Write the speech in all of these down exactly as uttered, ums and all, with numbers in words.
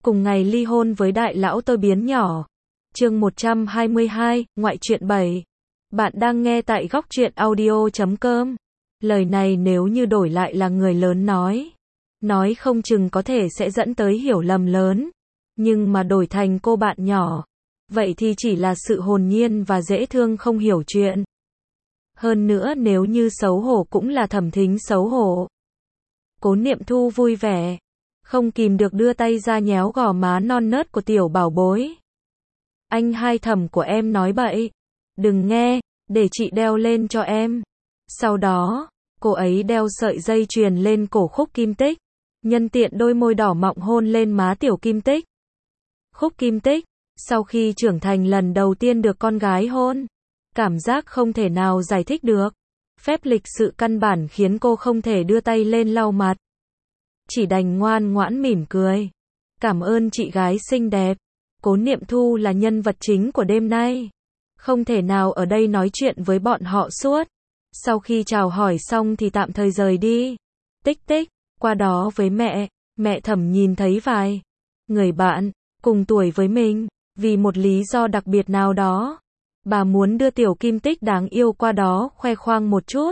cùng ngày ly hôn với đại lão tôi biến nhỏ. Chương một trăm hai mươi hai, ngoại truyện bảy. Bạn đang nghe tại góc truyện audio chấm com. Lời này nếu như đổi lại là người lớn nói, nói không chừng có thể sẽ dẫn tới hiểu lầm lớn. Nhưng mà đổi thành cô bạn nhỏ, vậy thì chỉ là sự hồn nhiên và dễ thương không hiểu chuyện. Hơn nữa nếu như xấu hổ cũng là Thẩm Thính xấu hổ. Cố Niệm Thu vui vẻ, không kìm được đưa tay ra nhéo gò má non nớt của tiểu bảo bối. Anh hai Thẩm của em nói bậy, đừng nghe, để chị đeo lên cho em. Sau đó, cô ấy đeo sợi dây chuyền lên cổ Khúc Kim Tích, nhân tiện đôi môi đỏ mọng hôn lên má tiểu Kim Tích. Khúc Kim Tích, sau khi trưởng thành lần đầu tiên được con gái hôn, cảm giác không thể nào giải thích được. Phép lịch sự căn bản khiến cô không thể đưa tay lên lau mặt. Chỉ đành ngoan ngoãn mỉm cười. Cảm ơn chị gái xinh đẹp. Cố Niệm Thu là nhân vật chính của đêm nay. Không thể nào ở đây nói chuyện với bọn họ suốt. Sau khi chào hỏi xong thì tạm thời rời đi. Tích tích, qua đó với mẹ, mẹ Thẩm nhìn thấy vài người bạn, cùng tuổi với mình, vì một lý do đặc biệt nào đó. Bà muốn đưa tiểu Kim Tích đáng yêu qua đó khoe khoang một chút.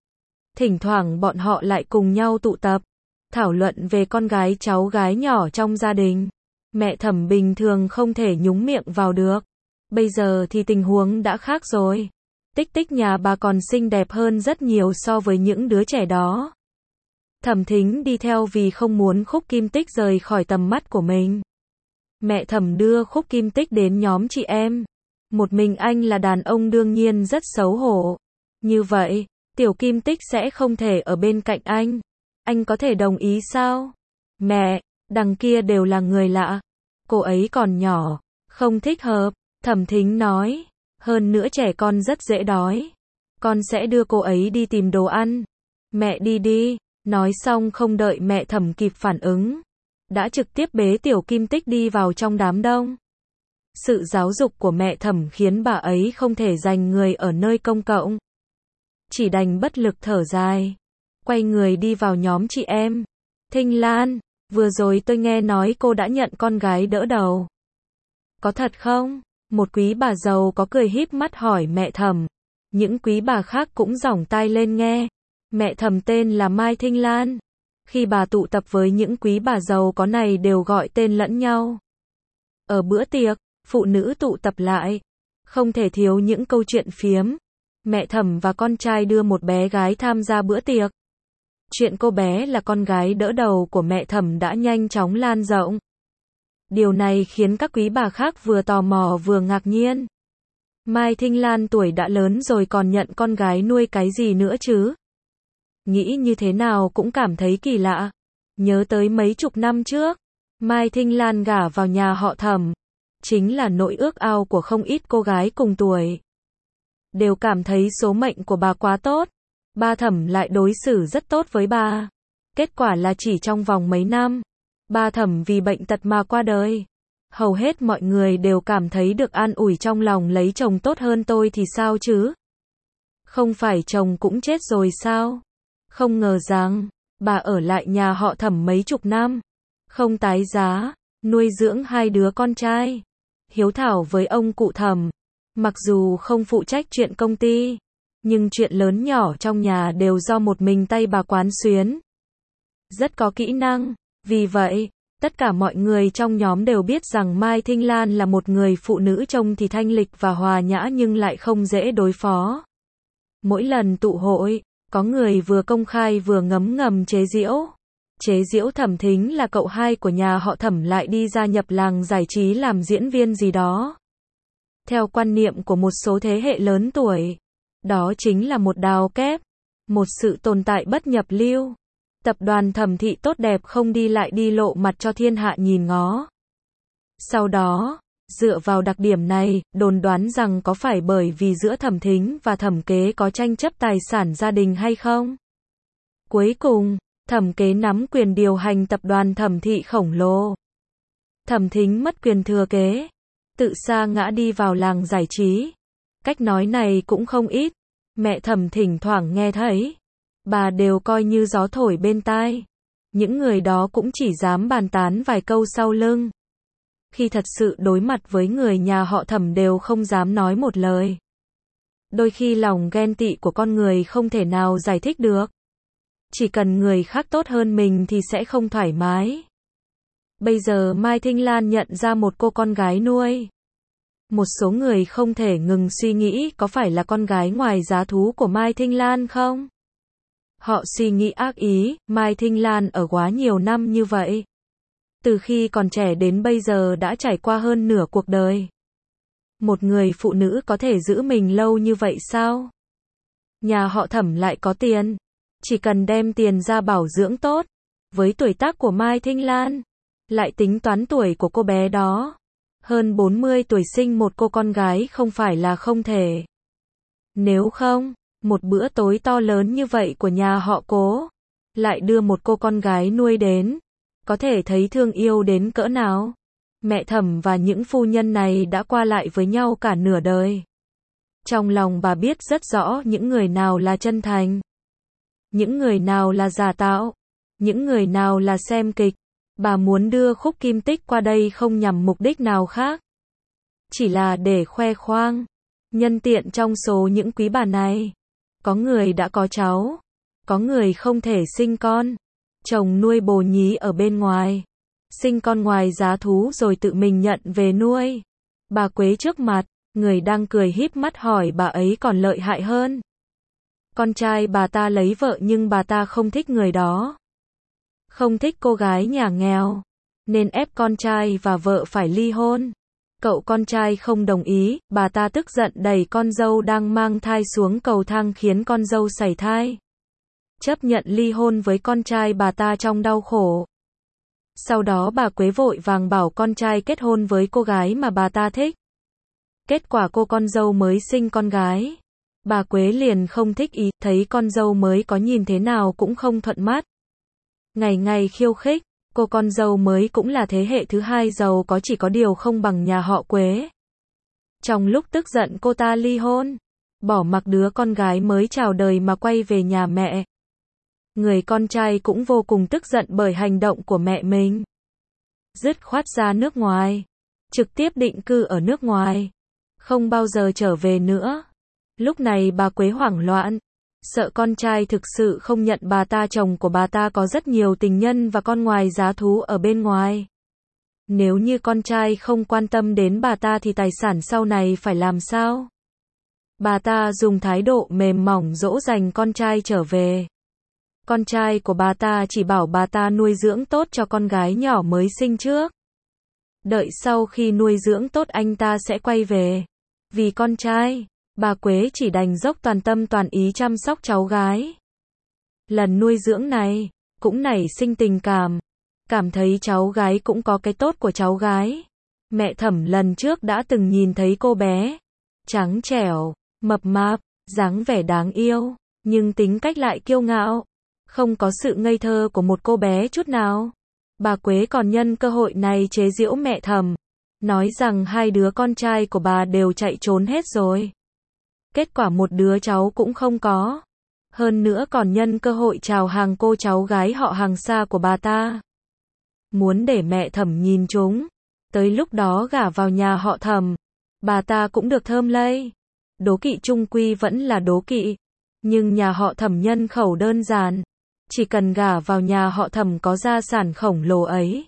Thỉnh thoảng bọn họ lại cùng nhau tụ tập, thảo luận về con gái cháu gái nhỏ trong gia đình. Mẹ Thẩm bình thường không thể nhúng miệng vào được. Bây giờ thì tình huống đã khác rồi. Tích tích nhà bà còn xinh đẹp hơn rất nhiều so với những đứa trẻ đó. Thẩm Thính đi theo vì không muốn Khúc Kim Tích rời khỏi tầm mắt của mình. Mẹ Thẩm đưa Khúc Kim Tích đến nhóm chị em. Một mình anh là đàn ông đương nhiên rất xấu hổ. Như vậy, tiểu Kim Tích sẽ không thể ở bên cạnh anh. Anh có thể đồng ý sao? Mẹ, đằng kia đều là người lạ. Cô ấy còn nhỏ, không thích hợp. Thẩm Thính nói. Hơn nữa trẻ con rất dễ đói. Con sẽ đưa cô ấy đi tìm đồ ăn. Mẹ đi đi. Nói xong không đợi mẹ Thẩm kịp phản ứng, đã trực tiếp bế tiểu Kim Tích đi vào trong đám đông. Sự giáo dục của mẹ Thẩm khiến bà ấy không thể dành người ở nơi công cộng. Chỉ đành bất lực thở dài. Quay người đi vào nhóm chị em. Thinh Lan, vừa rồi tôi nghe nói cô đã nhận con gái đỡ đầu. Có thật không? Một quý bà giàu có cười híp mắt hỏi mẹ Thẩm. Những quý bà khác cũng giỏng tai lên nghe. Mẹ Thẩm tên là Mai Thinh Lan. Khi bà tụ tập với những quý bà giàu có này đều gọi tên lẫn nhau. Ở bữa tiệc, phụ nữ tụ tập lại, không thể thiếu những câu chuyện phiếm. Mẹ Thẩm và con trai đưa một bé gái tham gia bữa tiệc. Chuyện cô bé là con gái đỡ đầu của mẹ Thẩm đã nhanh chóng lan rộng. Điều này khiến các quý bà khác vừa tò mò vừa ngạc nhiên. Mai Thinh Lan tuổi đã lớn rồi còn nhận con gái nuôi cái gì nữa chứ? Nghĩ như thế nào cũng cảm thấy kỳ lạ. Nhớ tới mấy chục năm trước, Mai Thinh Lan gả vào nhà họ Thẩm. Chính là nỗi ước ao của không ít cô gái cùng tuổi. Đều cảm thấy số mệnh của bà quá tốt. Ba Thẩm lại đối xử rất tốt với bà. Kết quả là chỉ trong vòng mấy năm, ba Thẩm vì bệnh tật mà qua đời. Hầu hết mọi người đều cảm thấy được an ủi trong lòng lấy chồng tốt hơn tôi thì sao chứ? Không phải chồng cũng chết rồi sao? Không ngờ rằng, bà ở lại nhà họ Thẩm mấy chục năm. Không tái giá, nuôi dưỡng hai đứa con trai. Hiếu thảo với ông cụ Thẩm. Mặc dù không phụ trách chuyện công ty, nhưng chuyện lớn nhỏ trong nhà đều do một mình tay bà quán xuyến. Rất có kỹ năng. Vì vậy, tất cả mọi người trong nhóm đều biết rằng Mai Thinh Lan là một người phụ nữ trông thì thanh lịch và hòa nhã nhưng lại không dễ đối phó. Mỗi lần tụ hội, có người vừa công khai vừa ngấm ngầm chế giễu. Chế giễu Thẩm Thính là cậu hai của nhà họ Thẩm lại đi gia nhập làng giải trí làm diễn viên gì đó. Theo quan niệm của một số thế hệ lớn tuổi, đó chính là một đào kép, một sự tồn tại bất nhập lưu. Tập đoàn Thẩm thị tốt đẹp không đi lại đi lộ mặt cho thiên hạ nhìn ngó. Sau đó, dựa vào đặc điểm này, đồn đoán rằng có phải bởi vì giữa Thẩm Thính và Thẩm Kế có tranh chấp tài sản gia đình hay không? Cuối cùng, Thẩm Kế nắm quyền điều hành tập đoàn Thẩm thị khổng lồ. Thẩm Thính mất quyền thừa kế, tự sa ngã đi vào làng giải trí. Cách nói này cũng không ít, mẹ Thẩm thỉnh thoảng nghe thấy, bà đều coi như gió thổi bên tai. Những người đó cũng chỉ dám bàn tán vài câu sau lưng, khi thật sự đối mặt với người nhà họ Thẩm đều không dám nói một lời. Đôi khi lòng ghen tị của con người không thể nào giải thích được. Chỉ cần người khác tốt hơn mình thì sẽ không thoải mái. Bây giờ Mai Thinh Lan nhận ra một cô con gái nuôi. Một số người không thể ngừng suy nghĩ có phải là con gái ngoài giá thú của Mai Thinh Lan không? Họ suy nghĩ ác ý, Mai Thinh Lan ở quá nhiều năm như vậy. Từ khi còn trẻ đến bây giờ đã trải qua hơn nửa cuộc đời. Một người phụ nữ có thể giữ mình lâu như vậy sao? Nhà họ Thẩm lại có tiền. Chỉ cần đem tiền ra bảo dưỡng tốt. Với tuổi tác của Mai Thinh Lan, lại tính toán tuổi của cô bé đó. Hơn bốn mươi tuổi sinh một cô con gái không phải là không thể. Nếu không, một bữa tối to lớn như vậy của nhà họ Cố, lại đưa một cô con gái nuôi đến, có thể thấy thương yêu đến cỡ nào. Mẹ Thẩm và những phu nhân này đã qua lại với nhau cả nửa đời. Trong lòng bà biết rất rõ những người nào là chân thành, những người nào là giả tạo, những người nào là xem kịch. Bà muốn đưa Khúc Kim Tích qua đây không nhằm mục đích nào khác, chỉ là để khoe khoang. Nhân tiện trong số những quý bà này, có người đã có cháu, có người không thể sinh con, chồng nuôi bồ nhí ở bên ngoài, sinh con ngoài giá thú rồi tự mình nhận về nuôi. Bà Quế trước mặt, người đang cười híp mắt hỏi bà ấy còn lợi hại hơn. Con trai bà ta lấy vợ nhưng bà ta không thích người đó. Không thích cô gái nhà nghèo, nên ép con trai và vợ phải ly hôn. Cậu con trai không đồng ý, bà ta tức giận đẩy con dâu đang mang thai xuống cầu thang khiến con dâu sảy thai. Chấp nhận ly hôn với con trai bà ta trong đau khổ. Sau đó bà Quế vội vàng bảo con trai kết hôn với cô gái mà bà ta thích. Kết quả cô con dâu mới sinh con gái. Bà Quế liền không thích ý, thấy con dâu mới có nhìn thế nào cũng không thuận mắt. Ngày ngày khiêu khích, cô con dâu mới cũng là thế hệ thứ hai giàu có chỉ có điều không bằng nhà họ Quế. Trong lúc tức giận cô ta ly hôn, bỏ mặc đứa con gái mới chào đời mà quay về nhà mẹ. Người con trai cũng vô cùng tức giận bởi hành động của mẹ mình. Dứt khoát ra nước ngoài, trực tiếp định cư ở nước ngoài, không bao giờ trở về nữa. Lúc này bà Quế hoảng loạn, sợ con trai thực sự không nhận bà ta, chồng của bà ta có rất nhiều tình nhân và con ngoài giá thú ở bên ngoài. Nếu như con trai không quan tâm đến bà ta thì tài sản sau này phải làm sao? Bà ta dùng thái độ mềm mỏng dỗ dành con trai trở về. Con trai của bà ta chỉ bảo bà ta nuôi dưỡng tốt cho con gái nhỏ mới sinh trước. Đợi sau khi nuôi dưỡng tốt anh ta sẽ quay về. Vì con trai, bà Quế chỉ đành dốc toàn tâm toàn ý chăm sóc cháu gái. Lần nuôi dưỡng này, cũng nảy sinh tình cảm. Cảm thấy cháu gái cũng có cái tốt của cháu gái. Mẹ Thẩm lần trước đã từng nhìn thấy cô bé. Trắng trẻo, mập mạp, dáng vẻ đáng yêu, nhưng tính cách lại kiêu ngạo. Không có sự ngây thơ của một cô bé chút nào. Bà Quế còn nhân cơ hội này chế giễu mẹ Thẩm. Nói rằng hai đứa con trai của bà đều chạy trốn hết rồi. Kết quả một đứa cháu cũng không có. Hơn nữa còn nhân cơ hội chào hàng cô cháu gái họ hàng xa của bà ta. Muốn để mẹ Thẩm nhìn chúng. Tới lúc đó gả vào nhà họ Thẩm, bà ta cũng được thơm lây. Đố kỵ chung quy vẫn là đố kỵ. Nhưng nhà họ Thẩm nhân khẩu đơn giản. Chỉ cần gả vào nhà họ Thẩm có gia sản khổng lồ ấy,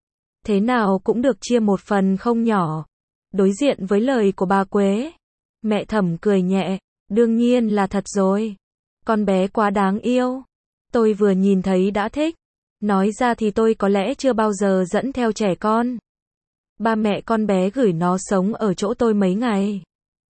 thế nào cũng được chia một phần không nhỏ. Đối diện với lời của bà Quế, mẹ Thẩm cười nhẹ, đương nhiên là thật rồi. Con bé quá đáng yêu. Tôi vừa nhìn thấy đã thích. Nói ra thì tôi có lẽ chưa bao giờ dẫn theo trẻ con. Ba mẹ con bé gửi nó sống ở chỗ tôi mấy ngày.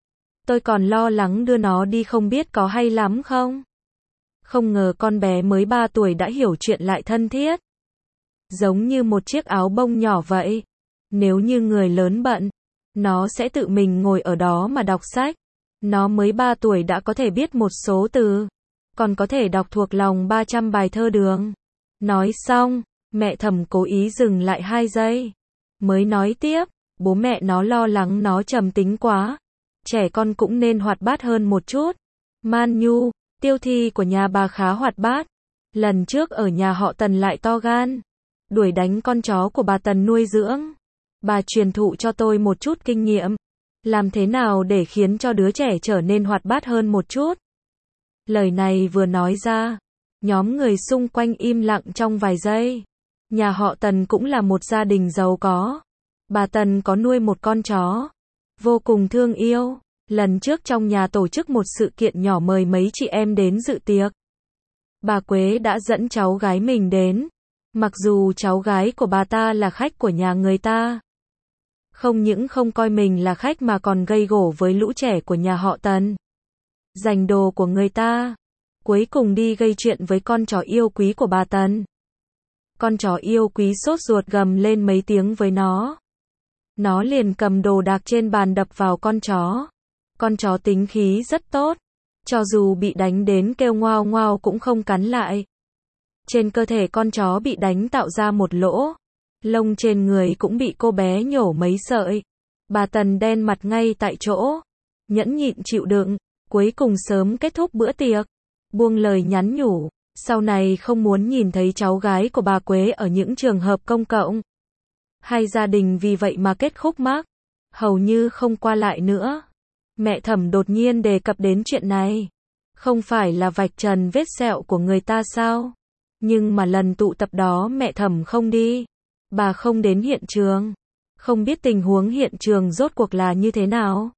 Tôi còn lo lắng đưa nó đi không biết có hay lắm không. Không ngờ con bé mới ba tuổi đã hiểu chuyện lại thân thiết. Giống như một chiếc áo bông nhỏ vậy. Nếu như người lớn bận, nó sẽ tự mình ngồi ở đó mà đọc sách. Nó mới ba tuổi đã có thể biết một số từ. Còn có thể đọc thuộc lòng ba trăm bài thơ đường. Nói xong, mẹ Thẩm cố ý dừng lại hai giây. Mới nói tiếp, bố mẹ nó lo lắng nó trầm tính quá. Trẻ con cũng nên hoạt bát hơn một chút. Man Nhu, Tiêu Thi của nhà bà khá hoạt bát. Lần trước ở nhà họ Tần lại to gan. Đuổi đánh con chó của bà Tần nuôi dưỡng. Bà truyền thụ cho tôi một chút kinh nghiệm. Làm thế nào để khiến cho đứa trẻ trở nên hoạt bát hơn một chút? Lời này vừa nói ra, nhóm người xung quanh im lặng trong vài giây. Nhà họ Tần cũng là một gia đình giàu có. Bà Tần có nuôi một con chó, vô cùng thương yêu. Lần trước trong nhà tổ chức một sự kiện nhỏ mời mấy chị em đến dự tiệc. Bà Quế đã dẫn cháu gái mình đến. Mặc dù cháu gái của bà ta là khách của nhà người ta. Không những không coi mình là khách mà còn gây gổ với lũ trẻ của nhà họ Tần. Giành đồ của người ta. Cuối cùng đi gây chuyện với con chó yêu quý của bà Tần. Con chó yêu quý sốt ruột gầm lên mấy tiếng với nó. Nó liền cầm đồ đạc trên bàn đập vào con chó. Con chó tính khí rất tốt. Cho dù bị đánh đến kêu ngoao ngoao cũng không cắn lại. Trên cơ thể con chó bị đánh tạo ra một lỗ. Lông trên người cũng bị cô bé nhổ mấy sợi. Bà Tần đen mặt ngay tại chỗ. Nhẫn nhịn chịu đựng. Cuối cùng sớm kết thúc bữa tiệc. Buông lời nhắn nhủ. Sau này không muốn nhìn thấy cháu gái của bà Quế ở những trường hợp công cộng. Hay gia đình vì vậy mà kết khúc mắc. Hầu như không qua lại nữa. Mẹ Thẩm đột nhiên đề cập đến chuyện này. Không phải là vạch trần vết sẹo của người ta sao? Nhưng mà lần tụ tập đó mẹ Thẩm không đi. Bà không đến hiện trường. Không biết tình huống hiện trường rốt cuộc là như thế nào.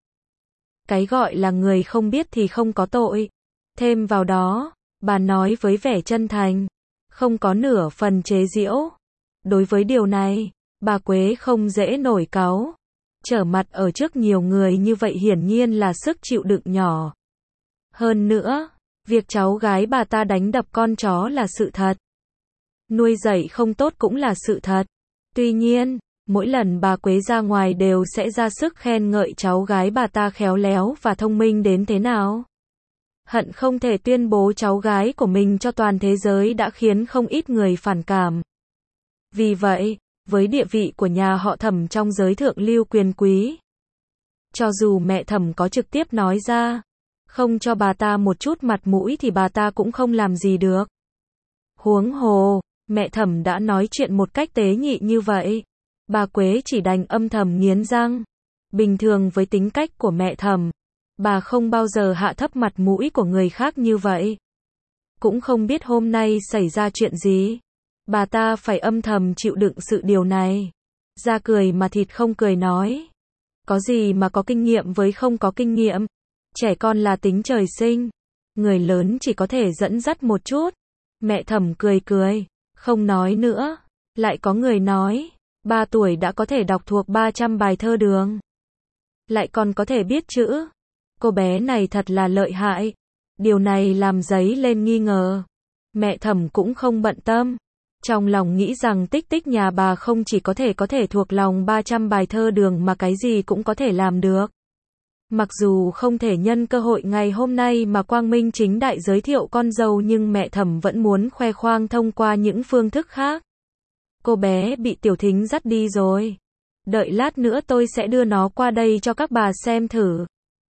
Cái gọi là người không biết thì không có tội. Thêm vào đó, bà nói với vẻ chân thành. Không có nửa phần chế giễu. Đối với điều này, bà Quế không dễ nổi cáu. Trở mặt ở trước nhiều người như vậy hiển nhiên là sức chịu đựng nhỏ. Hơn nữa, việc cháu gái bà ta đánh đập con chó là sự thật. Nuôi dạy không tốt cũng là sự thật. Tuy nhiên, mỗi lần bà Quế ra ngoài đều sẽ ra sức khen ngợi cháu gái bà ta khéo léo và thông minh đến thế nào. Hận không thể tuyên bố cháu gái của mình cho toàn thế giới đã khiến không ít người phản cảm. Vì vậy, với địa vị của nhà họ Thẩm trong giới thượng lưu quyền quý, cho dù mẹ Thẩm có trực tiếp nói ra, không cho bà ta một chút mặt mũi thì bà ta cũng không làm gì được. Huống hồ, mẹ Thẩm đã nói chuyện một cách tế nhị như vậy. Bà Quế chỉ đành âm thầm nghiến răng. Bình thường với tính cách của mẹ Thẩm, bà không bao giờ hạ thấp mặt mũi của người khác như vậy. Cũng không biết hôm nay xảy ra chuyện gì. Bà ta phải âm thầm chịu đựng sự điều này. Da cười mà thịt không cười nói. Có gì mà có kinh nghiệm với không có kinh nghiệm. Trẻ con là tính trời sinh. Người lớn chỉ có thể dẫn dắt một chút. Mẹ Thẩm cười cười. Không nói nữa. Lại có người nói. Ba tuổi đã có thể đọc thuộc ba trăm bài thơ đường. Lại còn có thể biết chữ. Cô bé này thật là lợi hại. Điều này làm dấy lên nghi ngờ. Mẹ Thẩm cũng không bận tâm. Trong lòng nghĩ rằng Tích Tích nhà bà không chỉ có thể có thể thuộc lòng ba trăm bài thơ đường mà cái gì cũng có thể làm được. Mặc dù không thể nhân cơ hội ngày hôm nay mà quang minh chính đại giới thiệu con dâu nhưng mẹ Thẩm vẫn muốn khoe khoang thông qua những phương thức khác. Cô bé bị Tiểu Thính dắt đi rồi. Đợi lát nữa tôi sẽ đưa nó qua đây cho các bà xem thử.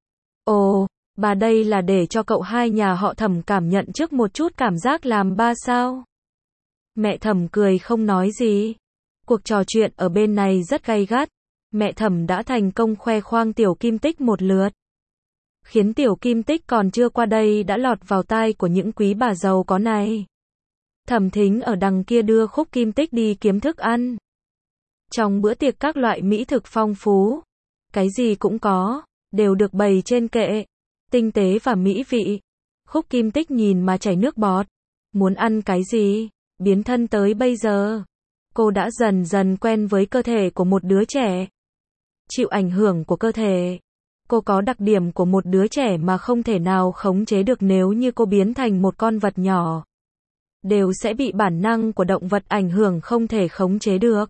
Ồ, bà đây là để cho cậu hai nhà họ Thẩm cảm nhận trước một chút cảm giác làm ba sao? Mẹ Thẩm cười không nói gì. Cuộc trò chuyện ở bên này rất gay gắt. Mẹ Thẩm đã thành công khoe khoang Tiểu Kim Tích một lượt. Khiến Tiểu Kim Tích còn chưa qua đây đã lọt vào tai của những quý bà giàu có này. Thẩm Thính ở đằng kia đưa Khúc Kim Tích đi kiếm thức ăn. Trong bữa tiệc các loại mỹ thực phong phú. Cái gì cũng có, đều được bày trên kệ. Tinh tế và mỹ vị. Khúc Kim Tích nhìn mà chảy nước bọt. Muốn ăn cái gì? Biến thân tới bây giờ. Cô đã dần dần quen với cơ thể của một đứa trẻ. Chịu ảnh hưởng của cơ thể. Cô có đặc điểm của một đứa trẻ mà không thể nào khống chế được nếu như cô biến thành một con vật nhỏ. Đều sẽ bị bản năng của động vật ảnh hưởng không thể khống chế được.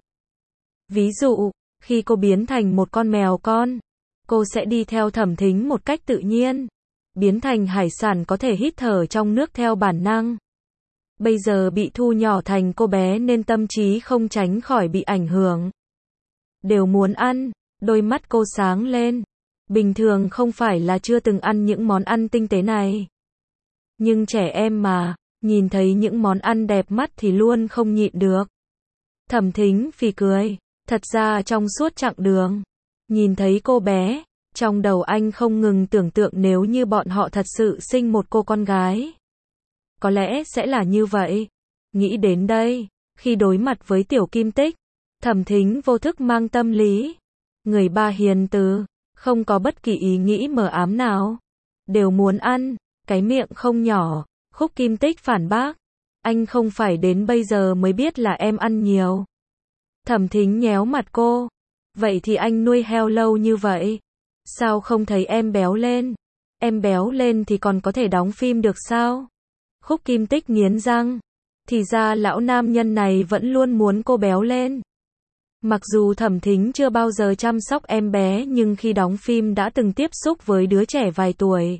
Ví dụ, khi cô biến thành một con mèo con, cô sẽ đi theo Thẩm Thính một cách tự nhiên. Biến thành hải sản có thể hít thở trong nước theo bản năng. Bây giờ bị thu nhỏ thành cô bé nên tâm trí không tránh khỏi bị ảnh hưởng. Đều muốn ăn, đôi mắt cô sáng lên. Bình thường không phải là chưa từng ăn những món ăn tinh tế này. Nhưng trẻ em mà, nhìn thấy những món ăn đẹp mắt thì luôn không nhịn được. Thẩm Thính phì cười. Thật ra trong suốt chặng đường, nhìn thấy cô bé, trong đầu anh không ngừng tưởng tượng nếu như bọn họ thật sự sinh một cô con gái. Có lẽ sẽ là như vậy. Nghĩ đến đây, khi đối mặt với Tiểu Kim Tích, Thẩm Thính vô thức mang tâm lý. Người ba hiền từ, không có bất kỳ ý nghĩ mờ ám nào. Đều muốn ăn, cái miệng không nhỏ. Khúc Kim Tích phản bác. Anh không phải đến bây giờ mới biết là em ăn nhiều. Thẩm Thính nhéo mặt cô. Vậy thì anh nuôi heo lâu như vậy. Sao không thấy em béo lên? Em béo lên thì còn có thể đóng phim được sao? Khúc Kim Tích nghiến răng. Thì ra lão nam nhân này vẫn luôn muốn cô béo lên. Mặc dù Thẩm Thính chưa bao giờ chăm sóc em bé nhưng khi đóng phim đã từng tiếp xúc với đứa trẻ vài tuổi.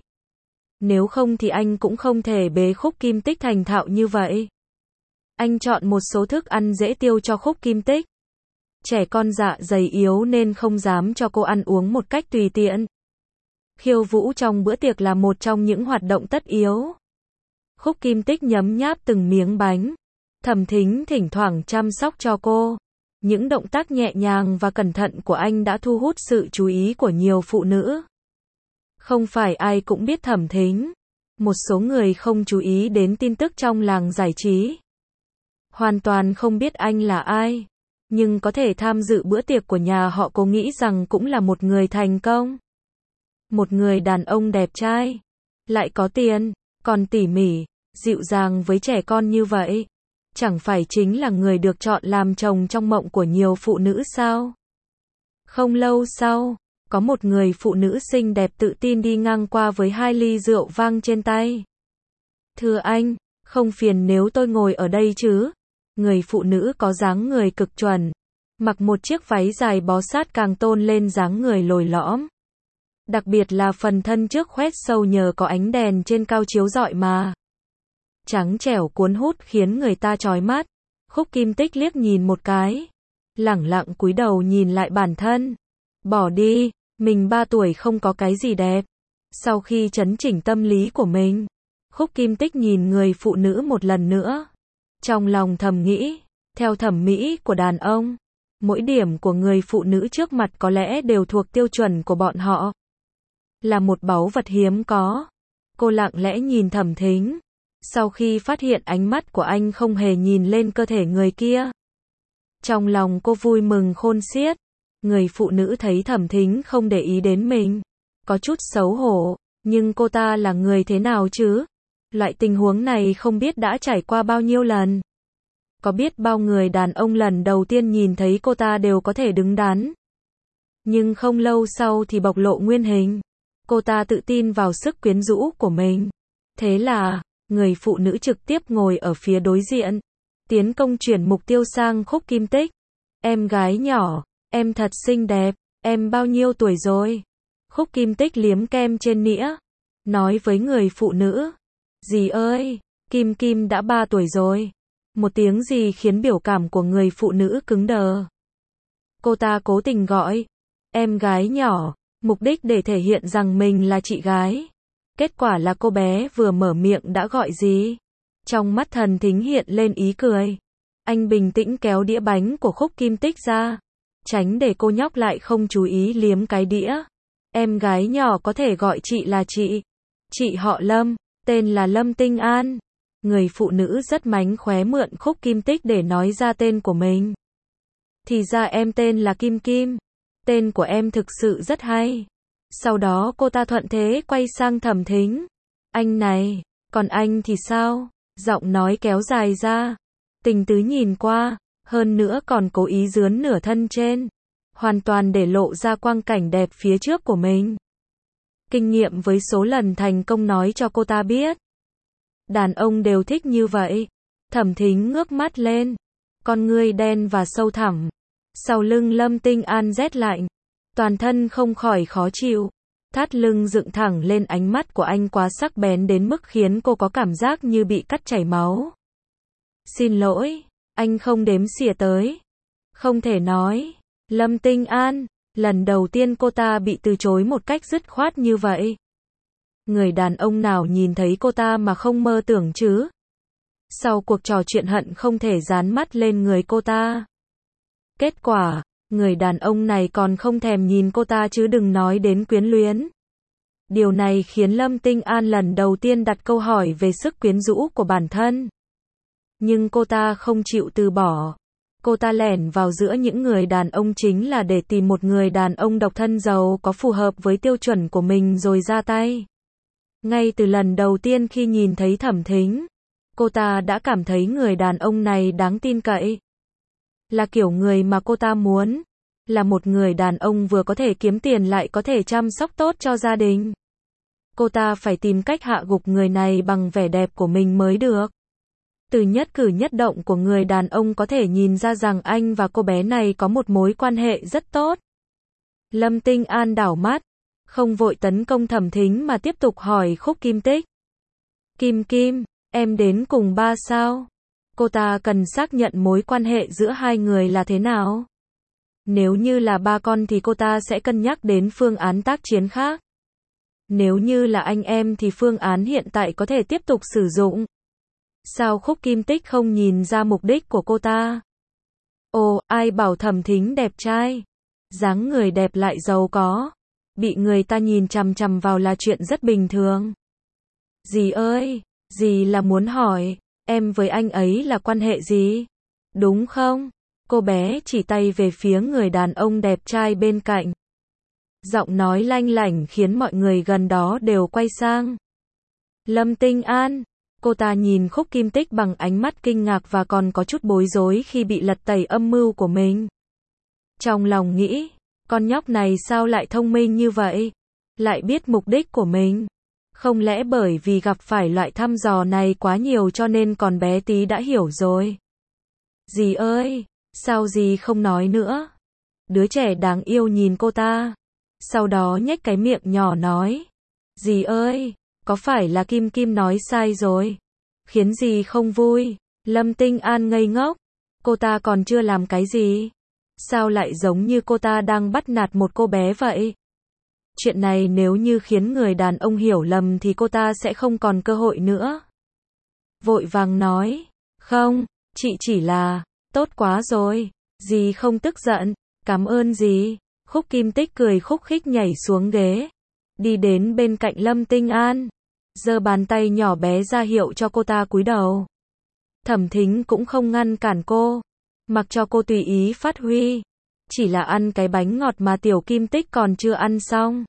Nếu không thì anh cũng không thể bế Khúc Kim Tích thành thạo như vậy. Anh chọn một số thức ăn dễ tiêu cho Khúc Kim Tích. Trẻ con dạ dày yếu nên không dám cho cô ăn uống một cách tùy tiện. Khiêu vũ trong bữa tiệc là một trong những hoạt động tất yếu. Khúc Kim Tích nhấm nháp từng miếng bánh. Thẩm Thính thỉnh thoảng chăm sóc cho cô. Những động tác nhẹ nhàng và cẩn thận của anh đã thu hút sự chú ý của nhiều phụ nữ. Không phải ai cũng biết Thẩm Thính. Một số người không chú ý đến tin tức trong làng giải trí. Hoàn toàn không biết anh là ai. Nhưng có thể tham dự bữa tiệc của nhà họ Cố nghĩ rằng cũng là một người thành công. Một người đàn ông đẹp trai. Lại có tiền, còn tỉ mỉ, dịu dàng với trẻ con như vậy. Chẳng phải chính là người được chọn làm chồng trong mộng của nhiều phụ nữ sao? Không lâu sau, có một người phụ nữ xinh đẹp tự tin đi ngang qua với hai ly rượu vang trên tay. Thưa anh, không phiền nếu tôi ngồi ở đây chứ? Người phụ nữ có dáng người cực chuẩn. Mặc một chiếc váy dài bó sát càng tôn lên dáng người lồi lõm. Đặc biệt là phần thân trước khoét sâu nhờ có ánh đèn trên cao chiếu rọi mà. Trắng trẻo cuốn hút khiến người ta chói mắt. Khúc Kim Tích liếc nhìn một cái. Lẳng lặng cúi đầu nhìn lại bản thân. Bỏ đi, mình ba tuổi không có cái gì đẹp. Sau khi chấn chỉnh tâm lý của mình, Khúc Kim Tích nhìn người phụ nữ một lần nữa. Trong lòng thầm nghĩ, theo thẩm mỹ của đàn ông, mỗi điểm của người phụ nữ trước mặt có lẽ đều thuộc tiêu chuẩn của bọn họ. Là một báu vật hiếm có. Cô lặng lẽ nhìn Thẩm Thính. Sau khi phát hiện ánh mắt của anh không hề nhìn lên cơ thể người kia. Trong lòng cô vui mừng khôn xiết. Người phụ nữ thấy Thẩm Thính không để ý đến mình. Có chút xấu hổ. Nhưng cô ta là người thế nào chứ? Loại tình huống này không biết đã trải qua bao nhiêu lần. Có biết bao người đàn ông lần đầu tiên nhìn thấy cô ta đều có thể đứng đắn. Nhưng không lâu sau thì bộc lộ nguyên hình. Cô ta tự tin vào sức quyến rũ của mình. Thế là, người phụ nữ trực tiếp ngồi ở phía đối diện. Tiến công chuyển mục tiêu sang Khúc Kim Tích. Em gái nhỏ, em thật xinh đẹp, em bao nhiêu tuổi rồi? Khúc Kim Tích liếm kem trên nĩa. Nói với người phụ nữ. Dì ơi, Kim Kim đã ba tuổi rồi. Một tiếng gì khiến biểu cảm của người phụ nữ cứng đờ. Cô ta cố tình gọi. Em gái nhỏ. Mục đích để thể hiện rằng mình là chị gái. Kết quả là cô bé vừa mở miệng đã gọi gì. Trong mắt Thần Thính hiện lên ý cười. Anh bình tĩnh kéo đĩa bánh của Khúc Kim Tích ra. Tránh để cô nhóc lại không chú ý liếm cái đĩa. Em gái nhỏ có thể gọi chị là chị. Chị họ Lâm, tên là Lâm Tinh An. Người phụ nữ rất mánh khóe mượn Khúc Kim Tích để nói ra tên của mình. Thì ra em tên là Kim Kim. Tên của em thực sự rất hay. Sau đó cô ta thuận thế quay sang Thẩm Thính. Anh này, còn anh thì sao? Giọng nói kéo dài ra. Tình tứ nhìn qua, hơn nữa còn cố ý dướn nửa thân trên. Hoàn toàn để lộ ra quang cảnh đẹp phía trước của mình. Kinh nghiệm với số lần thành công nói cho cô ta biết. Đàn ông đều thích như vậy. Thẩm Thính ngước mắt lên. Con ngươi đen và sâu thẳm. Sau lưng Lâm Tinh An rét lạnh. Toàn thân không khỏi khó chịu. Thắt lưng dựng thẳng lên, ánh mắt của anh quá sắc bén đến mức khiến cô có cảm giác như bị cắt chảy máu. Xin lỗi, anh không đếm xỉa tới. Không thể nói. Lâm Tinh An, lần đầu tiên cô ta bị từ chối một cách dứt khoát như vậy. Người đàn ông nào nhìn thấy cô ta mà không mơ tưởng chứ? Sau cuộc trò chuyện hận không thể dán mắt lên người cô ta. Kết quả, Người đàn ông này còn không thèm nhìn cô ta chứ đừng nói đến quyến luyến. Điều này khiến Lâm Tinh An lần đầu tiên đặt câu hỏi về sức quyến rũ của bản thân. Nhưng cô ta không chịu từ bỏ. Cô ta lẻn vào giữa những người đàn ông chính là để tìm một người đàn ông độc thân giàu có phù hợp với tiêu chuẩn của mình rồi ra tay. Ngay từ lần đầu tiên khi nhìn thấy Thẩm Thính, cô ta đã cảm thấy người đàn ông này đáng tin cậy. Là kiểu người mà cô ta muốn. Là một người đàn ông vừa có thể kiếm tiền lại có thể chăm sóc tốt cho gia đình. Cô ta phải tìm cách hạ gục người này bằng vẻ đẹp của mình mới được. Từ nhất cử nhất động của người đàn ông có thể nhìn ra rằng anh và cô bé này có một mối quan hệ rất tốt. Lâm Tinh An đảo mắt, không vội tấn công Thẩm Thính mà tiếp tục hỏi Khúc Kim Tích. Kim Kim, em đến cùng ba sao? Cô ta cần xác nhận mối quan hệ giữa hai người là thế nào. Nếu như là ba con thì cô ta sẽ cân nhắc đến phương án tác chiến khác. Nếu như là anh em thì phương án hiện tại có thể tiếp tục sử dụng. Sao Khúc Kim Tích không nhìn ra mục đích của cô ta? Ồ, ai bảo Thẩm Thính đẹp trai, dáng người đẹp lại giàu có, bị người ta nhìn chằm chằm vào là chuyện rất bình thường. Dì ơi, dì là muốn hỏi, em với anh ấy là quan hệ gì? Đúng không? Cô bé chỉ tay về phía người đàn ông đẹp trai bên cạnh. Giọng nói lanh lảnh khiến mọi người gần đó đều quay sang. Lâm Tinh An. Cô ta nhìn Khúc Kim Tích bằng ánh mắt kinh ngạc và còn có chút bối rối khi bị lật tẩy âm mưu của mình. Trong lòng nghĩ, con nhóc này sao lại thông minh như vậy? Lại biết mục đích của mình? Không lẽ bởi vì gặp phải loại thăm dò này quá nhiều cho nên còn bé tí đã hiểu rồi? Dì ơi, sao dì không nói nữa? Đứa trẻ đáng yêu nhìn cô ta. Sau đó nhếch cái miệng nhỏ nói. Dì ơi, có phải là Kim Kim nói sai rồi? Khiến dì không vui. Lâm Tinh An ngây ngốc. Cô ta còn chưa làm cái gì? Sao lại giống như cô ta đang bắt nạt một cô bé vậy? Chuyện này nếu như khiến người đàn ông hiểu lầm thì cô ta sẽ không còn cơ hội nữa. Vội vàng nói. Không, chị chỉ là, tốt quá rồi. Dì không tức giận. Cảm ơn dì. Khúc Kim Tích cười khúc khích nhảy xuống ghế. Đi đến bên cạnh Lâm Tinh An. Giơ bàn tay nhỏ bé ra hiệu cho cô ta cúi đầu. Thẩm Thính cũng không ngăn cản cô. Mặc cho cô tùy ý phát huy. Chỉ là ăn cái bánh ngọt mà Tiểu Kim Tích còn chưa ăn xong.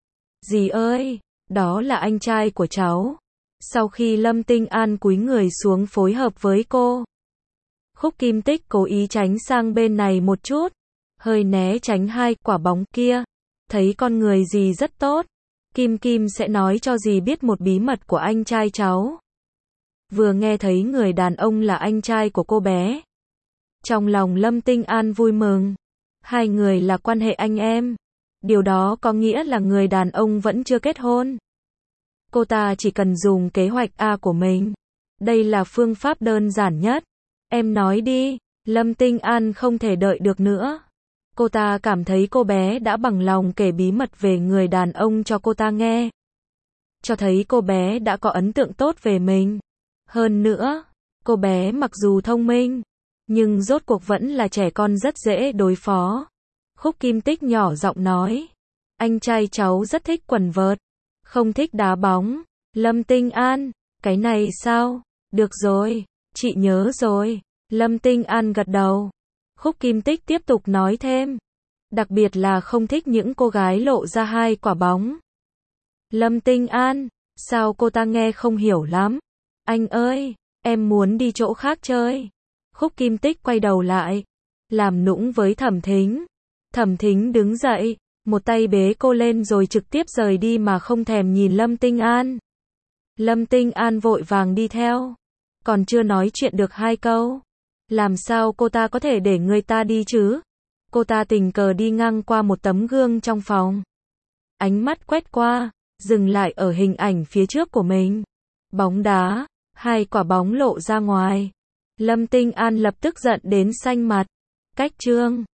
Dì ơi, đó là anh trai của cháu. Sau khi Lâm Tinh An cúi người xuống phối hợp với cô, Khúc Kim Tích cố ý tránh sang bên này một chút. Hơi né tránh hai quả bóng kia. Thấy con người dì rất tốt. Kim Kim sẽ nói cho dì biết một bí mật của anh trai cháu. Vừa nghe thấy người đàn ông là anh trai của cô bé. Trong lòng Lâm Tinh An vui mừng. Hai người là quan hệ anh em. Điều đó có nghĩa là người đàn ông vẫn chưa kết hôn. Cô ta chỉ cần dùng kế hoạch A của mình. Đây là phương pháp đơn giản nhất. Em nói đi. Lâm Tinh An không thể đợi được nữa. Cô ta cảm thấy cô bé đã bằng lòng kể bí mật về người đàn ông cho cô ta nghe. Cho thấy cô bé đã có ấn tượng tốt về mình. Hơn nữa, cô bé mặc dù thông minh, nhưng rốt cuộc vẫn là trẻ con rất dễ đối phó. Khúc Kim Tích nhỏ giọng nói. Anh trai cháu rất thích quần vợt, không thích đá bóng. Lâm Tinh An, cái này sao? Được rồi, chị nhớ rồi. Lâm Tinh An gật đầu. Khúc Kim Tích tiếp tục nói thêm. Đặc biệt là không thích những cô gái lộ ra hai quả bóng. Lâm Tinh An, sao cô ta nghe không hiểu lắm? Anh ơi, em muốn đi chỗ khác chơi. Khúc Kim Tích quay đầu lại, làm nũng với Thẩm Thính. Thẩm Thính đứng dậy, một tay bế cô lên rồi trực tiếp rời đi mà không thèm nhìn Lâm Tinh An. Lâm Tinh An vội vàng đi theo. Còn chưa nói chuyện được hai câu. Làm sao cô ta có thể để người ta đi chứ? Cô ta tình cờ đi ngang qua một tấm gương trong phòng. Ánh mắt quét qua, dừng lại ở hình ảnh phía trước của mình. Bóng đá, hai quả bóng lộ ra ngoài. Lâm Tinh An lập tức giận đến xanh mặt. Cách chương